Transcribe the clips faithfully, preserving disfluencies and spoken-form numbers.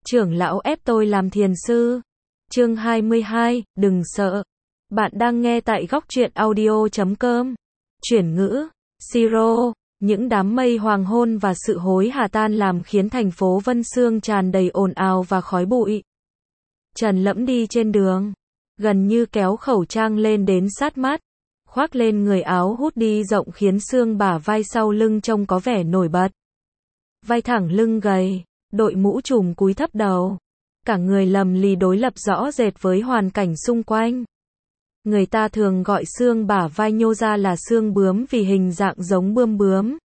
Trưởng lão ép tôi làm thiền sư. Chương hai mươi hai, đừng sợ. Bạn đang nghe tại góc truyện audio chấm com. Chuyển ngữ, Siro, những đám mây hoàng hôn và sự hối hả tan làm khiến thành phố Vân Xương tràn đầy ồn ào và khói bụi. Trần Lẫm đi trên đường, gần như kéo khẩu trang lên đến sát mắt, khoác lên người áo hoodie rộng khiến xương bả vai sau lưng trông có vẻ nổi bật. Vai thẳng lưng gầy, đội mũ trùm cúi thấp đầu, cả người lầm lì đối lập rõ rệt với hoàn cảnh xung quanh. Người ta thường gọi xương bả vai nhô ra là xương bướm vì hình dạng giống bươm bướm.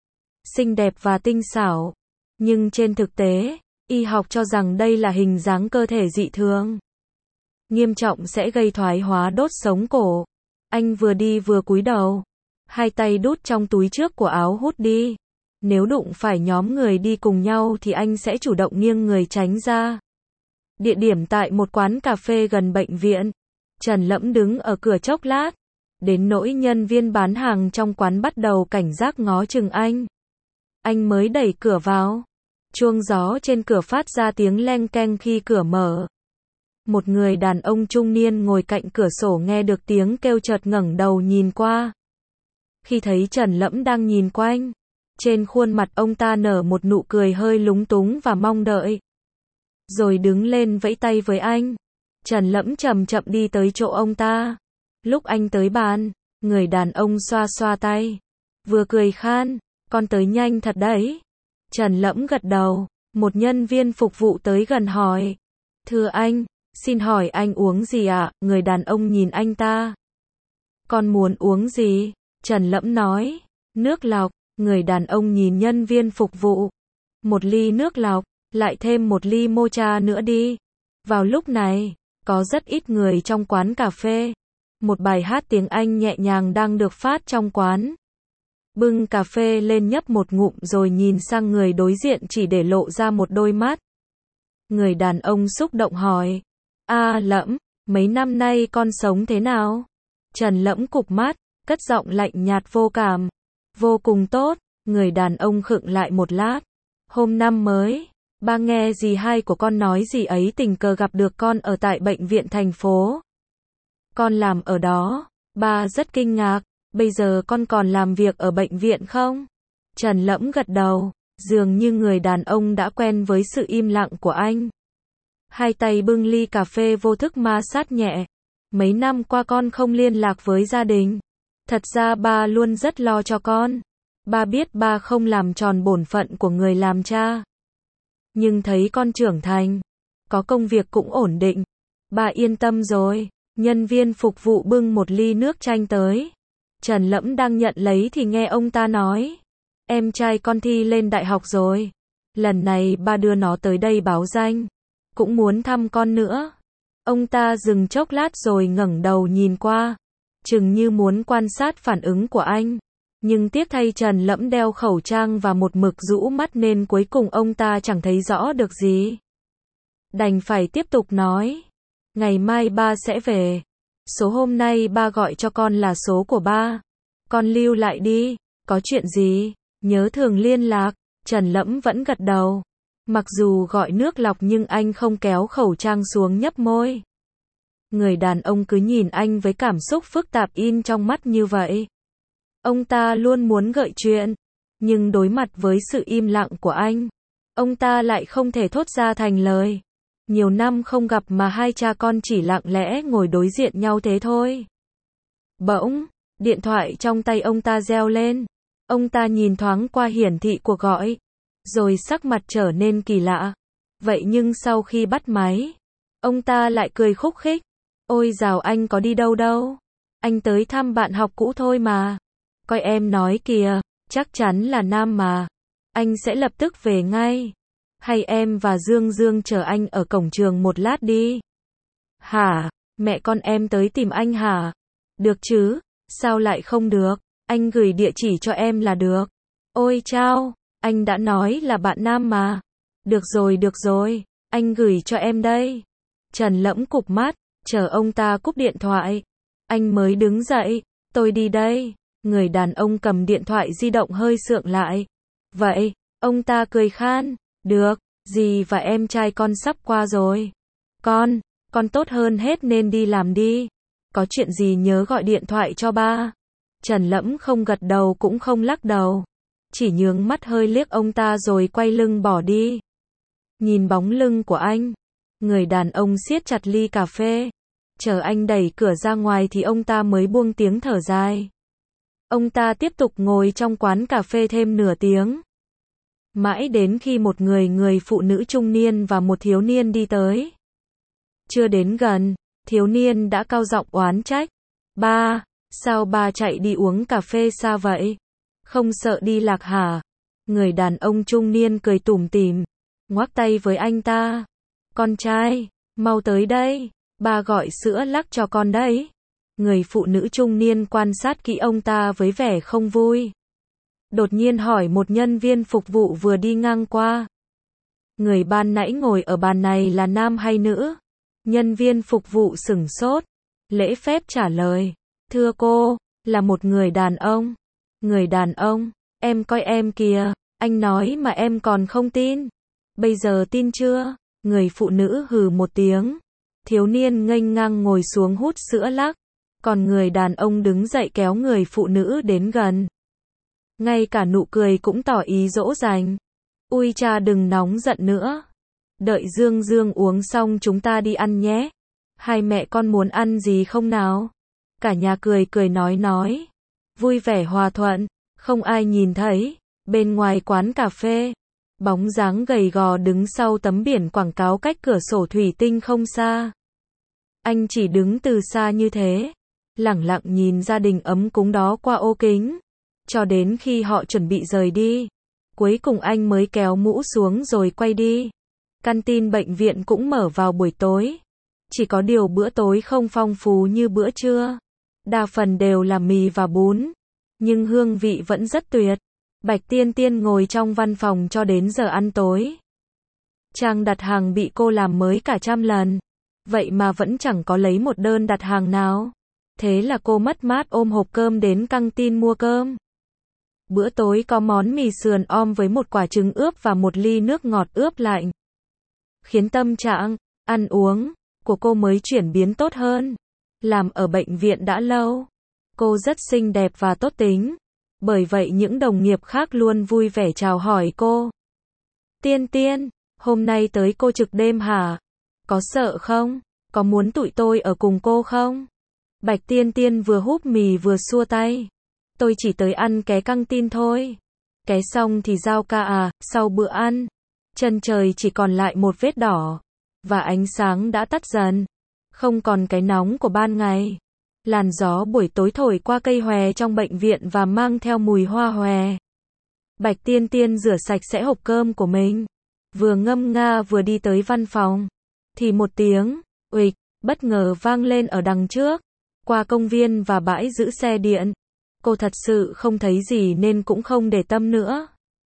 Xinh đẹp và tinh xảo. Nhưng trên thực tế, y học cho rằng đây là hình dáng cơ thể dị thường. Nghiêm trọng sẽ gây thoái hóa đốt sống cổ. Anh vừa đi vừa cúi đầu, hai tay đút trong túi trước của áo hoodie. Nếu đụng phải nhóm người đi cùng nhau thì anh sẽ chủ động nghiêng người tránh ra. Địa điểm tại một quán cà phê gần bệnh viện. Trần Lẫm đứng ở cửa chốc lát, đến nỗi nhân viên bán hàng trong quán bắt đầu cảnh giác ngó chừng anh. Anh mới đẩy cửa vào. Chuông gió trên cửa phát ra tiếng leng keng khi cửa mở. Một người đàn ông trung niên ngồi cạnh cửa sổ nghe được tiếng kêu chợt ngẩng đầu nhìn qua. Khi thấy Trần Lẫm đang nhìn quanh, trên khuôn mặt ông ta nở một nụ cười hơi lúng túng và mong đợi. Rồi đứng lên vẫy tay với anh. Trần Lẫm chậm chậm đi tới chỗ ông ta. Lúc anh tới bàn, người đàn ông xoa xoa tay, vừa cười khan, con tới nhanh thật đấy. Trần Lẫm gật đầu. Một nhân viên phục vụ tới gần hỏi, thưa anh, xin hỏi anh uống gì ạ? À? Người đàn ông nhìn anh ta. Con muốn uống gì? Trần Lẫm nói, nước lọc. Người đàn ông nhìn nhân viên phục vụ. Một ly nước lọc, lại thêm một ly mocha nữa đi. Vào lúc này, có rất ít người trong quán cà phê. Một bài hát tiếng Anh nhẹ nhàng đang được phát trong quán. Bưng cà phê lên nhấp một ngụm rồi nhìn sang người đối diện chỉ để lộ ra một đôi mắt. Người đàn ông xúc động hỏi, a Lẫm, mấy năm nay con sống thế nào? Trần Lẫm cụp mắt, cất giọng lạnh nhạt vô cảm. Vô cùng tốt. Người đàn ông khựng lại một lát. Hôm năm mới, ba nghe dì hai của con nói dì ấy tình cờ gặp được con ở tại bệnh viện thành phố. Con làm ở đó. Ba rất kinh ngạc. Bây giờ con còn làm việc ở bệnh viện không? Trần Lẫm gật đầu. Dường như người đàn ông đã quen với sự im lặng của anh. Hai tay bưng ly cà phê vô thức ma sát nhẹ. Mấy năm qua con không liên lạc với gia đình. Thật ra ba luôn rất lo cho con. Ba biết ba không làm tròn bổn phận của người làm cha. Nhưng thấy con trưởng thành, có công việc cũng ổn định, ba yên tâm rồi. Nhân viên phục vụ bưng một ly nước chanh tới. Trần Lẫm đang nhận lấy thì nghe ông ta nói, em trai con thi lên đại học rồi. Lần này ba đưa nó tới đây báo danh, cũng muốn thăm con nữa. Ông ta dừng chốc lát rồi ngẩng đầu nhìn qua, chừng như muốn quan sát phản ứng của anh. Nhưng tiếc thay Trần Lẫm đeo khẩu trang và một mực rũ mắt nên cuối cùng ông ta chẳng thấy rõ được gì. Đành phải tiếp tục nói, ngày mai ba sẽ về. Số hôm nay ba gọi cho con là số của ba. Con lưu lại đi. Có chuyện gì, nhớ thường liên lạc. Trần Lẫm vẫn gật đầu. Mặc dù gọi nước lọc nhưng anh không kéo khẩu trang xuống nhấp môi. Người đàn ông cứ nhìn anh với cảm xúc phức tạp in trong mắt như vậy. Ông ta luôn muốn gợi chuyện, nhưng đối mặt với sự im lặng của anh, ông ta lại không thể thốt ra thành lời. Nhiều năm không gặp mà hai cha con chỉ lặng lẽ ngồi đối diện nhau thế thôi. Bỗng, điện thoại trong tay ông ta reo lên. Ông ta nhìn thoáng qua hiển thị cuộc gọi, rồi sắc mặt trở nên kỳ lạ. Vậy nhưng sau khi bắt máy, ông ta lại cười khúc khích. Ôi dào, anh có đi đâu đâu. Anh tới thăm bạn học cũ thôi mà. Coi em nói kìa, chắc chắn là nam mà. Anh sẽ lập tức về ngay. Hay em và Dương Dương chờ anh ở cổng trường một lát đi. Hả? Mẹ con em tới tìm anh hả? Được chứ, sao lại không được? Anh gửi địa chỉ cho em là được. Ôi chao, anh đã nói là bạn nam mà. Được rồi được rồi, anh gửi cho em đây. Trần Lẫm cụp mắt, chờ ông ta cúp điện thoại. Anh mới đứng dậy, tôi đi đây. Người đàn ông cầm điện thoại di động hơi sượng lại. Vậy, ông ta cười khan, được, Dì và em trai con sắp qua rồi. Con, con tốt hơn hết nên đi làm đi. Có chuyện gì nhớ gọi điện thoại cho ba. Trần Lẫm không gật đầu cũng không lắc đầu. Chỉ nhướng mắt hơi liếc ông ta rồi quay lưng bỏ đi. Nhìn bóng lưng của anh, người đàn ông siết chặt ly cà phê. Chờ anh đẩy cửa ra ngoài thì ông ta mới buông tiếng thở dài. Ông ta tiếp tục ngồi trong quán cà phê thêm nửa tiếng. Mãi đến khi một người người phụ nữ trung niên và một thiếu niên đi tới. Chưa đến gần, thiếu niên đã cao giọng oán trách. Ba, sao ba chạy đi uống cà phê xa vậy? Không sợ đi lạc hả? Người đàn ông trung niên cười tủm tỉm, ngoắc tay với anh ta. Con trai, mau tới đây, ba gọi sữa lắc cho con đấy. Người phụ nữ trung niên quan sát kỹ ông ta với vẻ không vui. Đột nhiên hỏi một nhân viên phục vụ vừa đi ngang qua. Người ban nãy ngồi ở bàn này là nam hay nữ? Nhân viên phục vụ sửng sốt, lễ phép trả lời. Thưa cô, là một người đàn ông. Người đàn ông, em coi em kìa, anh nói mà em còn không tin. Bây giờ tin chưa? Người phụ nữ hừ một tiếng. Thiếu niên nghênh ngang ngồi xuống hút sữa lắc. Còn người đàn ông đứng dậy kéo người phụ nữ đến gần. Ngay cả nụ cười cũng tỏ ý dỗ dành. Ui cha đừng nóng giận nữa. Đợi Dương Dương uống xong chúng ta đi ăn nhé. Hai mẹ con muốn ăn gì không nào? Cả nhà cười cười nói nói. Vui vẻ hòa thuận, không ai nhìn thấy. Bên ngoài quán cà phê, bóng dáng gầy gò đứng sau tấm biển quảng cáo cách cửa sổ thủy tinh không xa. Anh chỉ đứng từ xa như thế, lẳng lặng nhìn gia đình ấm cúng đó qua ô kính. Cho đến khi họ chuẩn bị rời đi. Cuối cùng anh mới kéo mũ xuống rồi quay đi. Canteen bệnh viện cũng mở vào buổi tối. Chỉ có điều bữa tối không phong phú như bữa trưa. Đa phần đều là mì và bún. Nhưng hương vị vẫn rất tuyệt. Bạch Tiên Tiên ngồi trong văn phòng cho đến giờ ăn tối. Trang đặt hàng bị cô làm mới cả trăm lần. Vậy mà vẫn chẳng có lấy một đơn đặt hàng nào. Thế là cô mất mát ôm hộp cơm đến căng tin mua cơm. Bữa tối có món mì sườn om với một quả trứng ướp và một ly nước ngọt ướp lạnh. Khiến tâm trạng, ăn uống, của cô mới chuyển biến tốt hơn. Làm ở bệnh viện đã lâu. Cô rất xinh đẹp và tốt tính. Bởi vậy những đồng nghiệp khác luôn vui vẻ chào hỏi cô. Tiên Tiên, hôm nay tới cô trực đêm hả? Có sợ không? Có muốn tụi tôi ở cùng cô không? Bạch Tiên Tiên vừa húp mì vừa xua tay. Tôi chỉ tới ăn ké căng tin thôi. Ké xong thì giao ca à, sau bữa ăn. Chân trời chỉ còn lại một vết đỏ. Và ánh sáng đã tắt dần. Không còn cái nóng của ban ngày. Làn gió buổi tối thổi qua cây hòe trong bệnh viện và mang theo mùi hoa hòe. Bạch Tiên Tiên rửa sạch sẽ hộp cơm của mình. Vừa ngâm nga vừa đi tới văn phòng. Thì một tiếng, uịch, bất ngờ vang lên ở đằng trước. Qua công viên và bãi giữ xe điện. Cô thật sự không thấy gì nên cũng không để tâm nữa.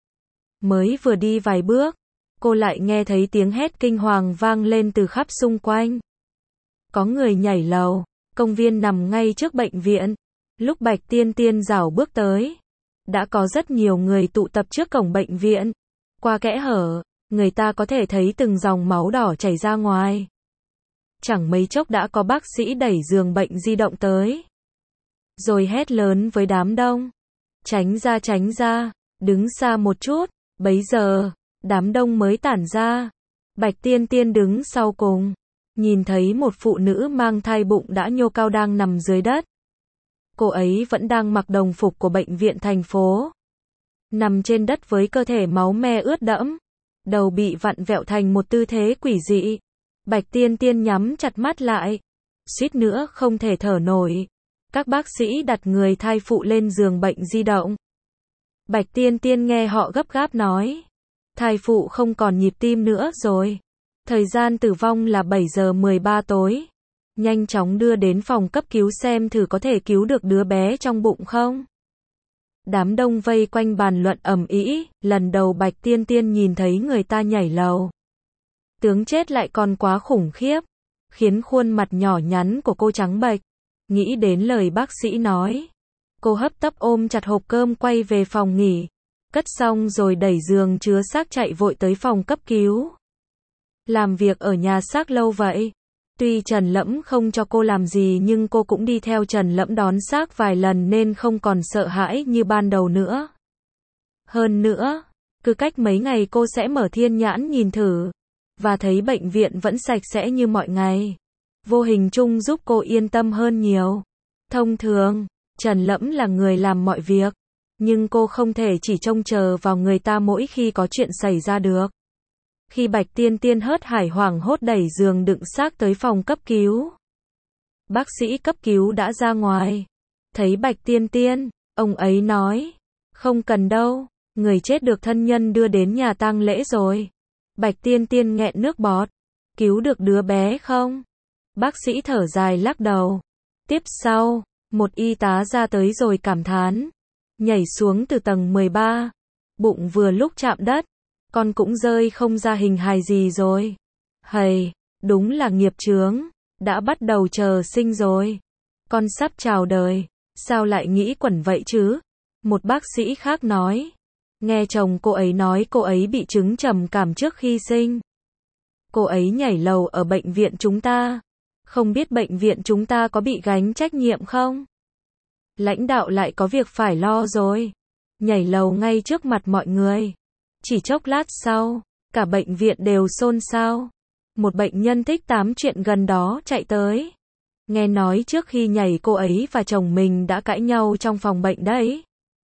Mới vừa đi vài bước, cô lại nghe thấy tiếng hét kinh hoàng vang lên từ khắp xung quanh. Có người nhảy lầu. Công viên nằm ngay trước bệnh viện. Lúc Bạch Tiên Tiên rảo bước tới, đã có rất nhiều người tụ tập trước cổng bệnh viện. Qua kẽ hở, người ta có thể thấy từng dòng máu đỏ chảy ra ngoài. Chẳng mấy chốc đã có bác sĩ đẩy giường bệnh di động tới. Rồi hét lớn với đám đông. Tránh ra tránh ra, đứng xa một chút. Bấy giờ, đám đông mới tản ra. Bạch Tiên Tiên đứng sau cùng. Nhìn thấy một phụ nữ mang thai bụng đã nhô cao đang nằm dưới đất. Cô ấy vẫn đang mặc đồng phục của bệnh viện thành phố. Nằm trên đất với cơ thể máu me ướt đẫm. Đầu bị vặn vẹo thành một tư thế quỷ dị. Bạch Tiên Tiên nhắm chặt mắt lại. Suýt nữa không thể thở nổi. Các bác sĩ đặt người thai phụ lên giường bệnh di động. Bạch Tiên Tiên nghe họ gấp gáp nói. Thai phụ không còn nhịp tim nữa rồi. Thời gian tử vong là bảy giờ mười ba tối. Nhanh chóng đưa đến phòng cấp cứu xem thử có thể cứu được đứa bé trong bụng không. Đám đông vây quanh bàn luận ầm ĩ, lần đầu Bạch Tiên Tiên nhìn thấy người ta nhảy lầu. Tướng chết lại còn quá khủng khiếp, khiến khuôn mặt nhỏ nhắn của cô trắng bệch. Nghĩ đến lời bác sĩ nói, cô hấp tấp ôm chặt hộp cơm quay về phòng nghỉ. Cất xong rồi đẩy giường chứa xác chạy vội tới phòng cấp cứu. Làm việc ở nhà xác lâu vậy. Tuy Trần Lẫm không cho cô làm gì nhưng cô cũng đi theo Trần Lẫm đón xác vài lần nên không còn sợ hãi như ban đầu nữa. Hơn nữa, cứ cách mấy ngày cô sẽ mở thiên nhãn nhìn thử, và thấy bệnh viện vẫn sạch sẽ như mọi ngày. Vô hình chung giúp cô yên tâm hơn nhiều. Thông thường, Trần Lẫm là người làm mọi việc, nhưng cô không thể chỉ trông chờ vào người ta mỗi khi có chuyện xảy ra được. Khi Bạch Tiên Tiên hớt hải hoảng hốt đẩy giường đựng xác tới phòng cấp cứu. Bác sĩ cấp cứu đã ra ngoài. Thấy Bạch Tiên Tiên, ông ấy nói, không cần đâu, người chết được thân nhân đưa đến nhà tang lễ rồi. Bạch Tiên Tiên nghẹn nước bọt, cứu được đứa bé không? Bác sĩ thở dài lắc đầu. Tiếp sau, một y tá ra tới rồi cảm thán, nhảy xuống từ tầng mười ba, bụng vừa lúc chạm đất, con cũng rơi không ra hình hài gì rồi. Hầy, đúng là nghiệp chướng, đã bắt đầu chờ sinh rồi. Con sắp chào đời, sao lại nghĩ quẩn vậy chứ? Một bác sĩ khác nói. Nghe chồng cô ấy nói cô ấy bị chứng trầm cảm trước khi sinh. Cô ấy nhảy lầu ở bệnh viện chúng ta. Không biết bệnh viện chúng ta có bị gánh trách nhiệm không? Lãnh đạo lại có việc phải lo rồi. Nhảy lầu ngay trước mặt mọi người. Chỉ chốc lát sau, cả bệnh viện đều xôn xao. Một bệnh nhân thích tám chuyện gần đó chạy tới. Nghe nói trước khi nhảy cô ấy và chồng mình đã cãi nhau trong phòng bệnh đấy.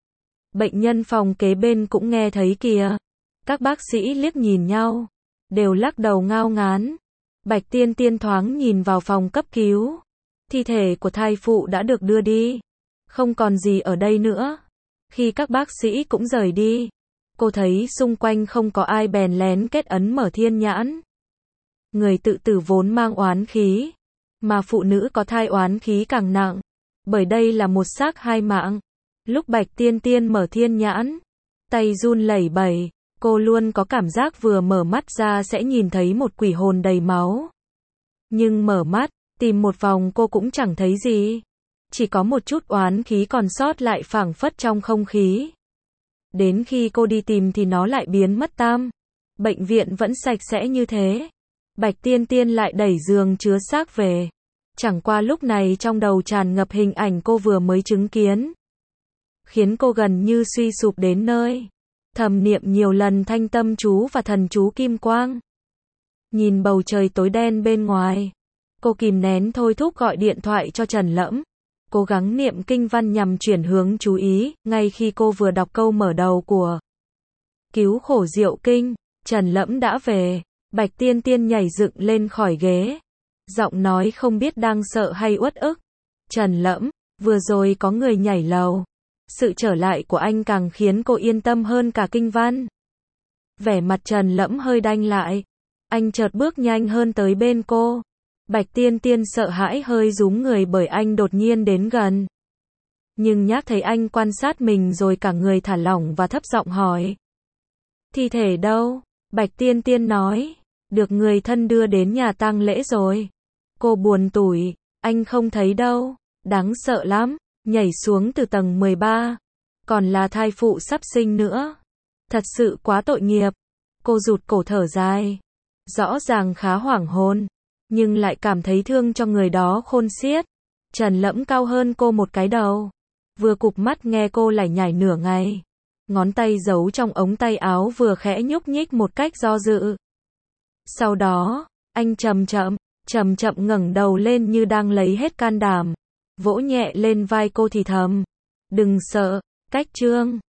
Bệnh nhân phòng kế bên cũng nghe thấy kìa. Các bác sĩ liếc nhìn nhau, đều lắc đầu ngao ngán. Bạch Tiên Tiên thoáng nhìn vào phòng cấp cứu. Thi thể của thai phụ đã được đưa đi. Không còn gì ở đây nữa. Khi các bác sĩ cũng rời đi, cô thấy xung quanh không có ai bèn lén kết ấn mở thiên nhãn. Người tự tử vốn mang oán khí, mà phụ nữ có thai oán khí càng nặng, bởi đây là một xác hai mạng. Lúc Bạch Tiên Tiên mở thiên nhãn, tay run lẩy bẩy, cô luôn có cảm giác vừa mở mắt ra sẽ nhìn thấy một quỷ hồn đầy máu. Nhưng mở mắt, tìm một vòng cô cũng chẳng thấy gì. Chỉ có một chút oán khí còn sót lại phảng phất trong không khí. Đến khi cô đi tìm thì nó lại biến mất tăm. Bệnh viện vẫn sạch sẽ như thế. Bạch Tiên Tiên lại đẩy giường chứa xác về. Chẳng qua lúc này trong đầu tràn ngập hình ảnh cô vừa mới chứng kiến, khiến cô gần như suy sụp đến nơi. Thầm niệm nhiều lần thanh tâm chú và thần chú kim quang. Nhìn bầu trời tối đen bên ngoài, cô kìm nén thôi thúc gọi điện thoại cho Trần Lẫm. Cố gắng niệm kinh văn nhằm chuyển hướng chú ý. Ngay khi cô vừa đọc câu mở đầu của Cứu khổ diệu kinh, Trần Lẫm đã về. Bạch Tiên Tiên nhảy dựng lên khỏi ghế, giọng nói không biết đang sợ hay uất ức. Trần Lẫm, vừa rồi có người nhảy lầu. Sự trở lại của anh càng khiến cô yên tâm hơn cả kinh văn. Vẻ mặt Trần Lẫm hơi đanh lại. Anh chợt bước nhanh hơn tới bên cô. Bạch Tiên Tiên sợ hãi hơi rúm người bởi anh đột nhiên đến gần. Nhưng nhác thấy anh quan sát mình rồi cả người thả lỏng và thấp giọng hỏi. Thi thể đâu? Bạch Tiên Tiên nói. Được người thân đưa đến nhà tang lễ rồi. Cô buồn tủi. Anh không thấy đâu. Đáng sợ lắm. Nhảy xuống từ tầng mười ba. Còn là thai phụ sắp sinh nữa. Thật sự quá tội nghiệp. Cô rụt cổ thở dài. Rõ ràng khá hoảng hồn, nhưng lại cảm thấy thương cho người đó khôn xiết. Trần Lẫm cao hơn cô một cái đầu. Vừa cụp mắt nghe cô lải nhải nửa ngày. Ngón tay giấu trong ống tay áo vừa khẽ nhúc nhích một cách do dự. Sau đó, anh chậm chậm, chậm chậm ngẩng đầu lên như đang lấy hết can đảm. Vỗ nhẹ lên vai cô thì thầm. Đừng sợ, cách chương.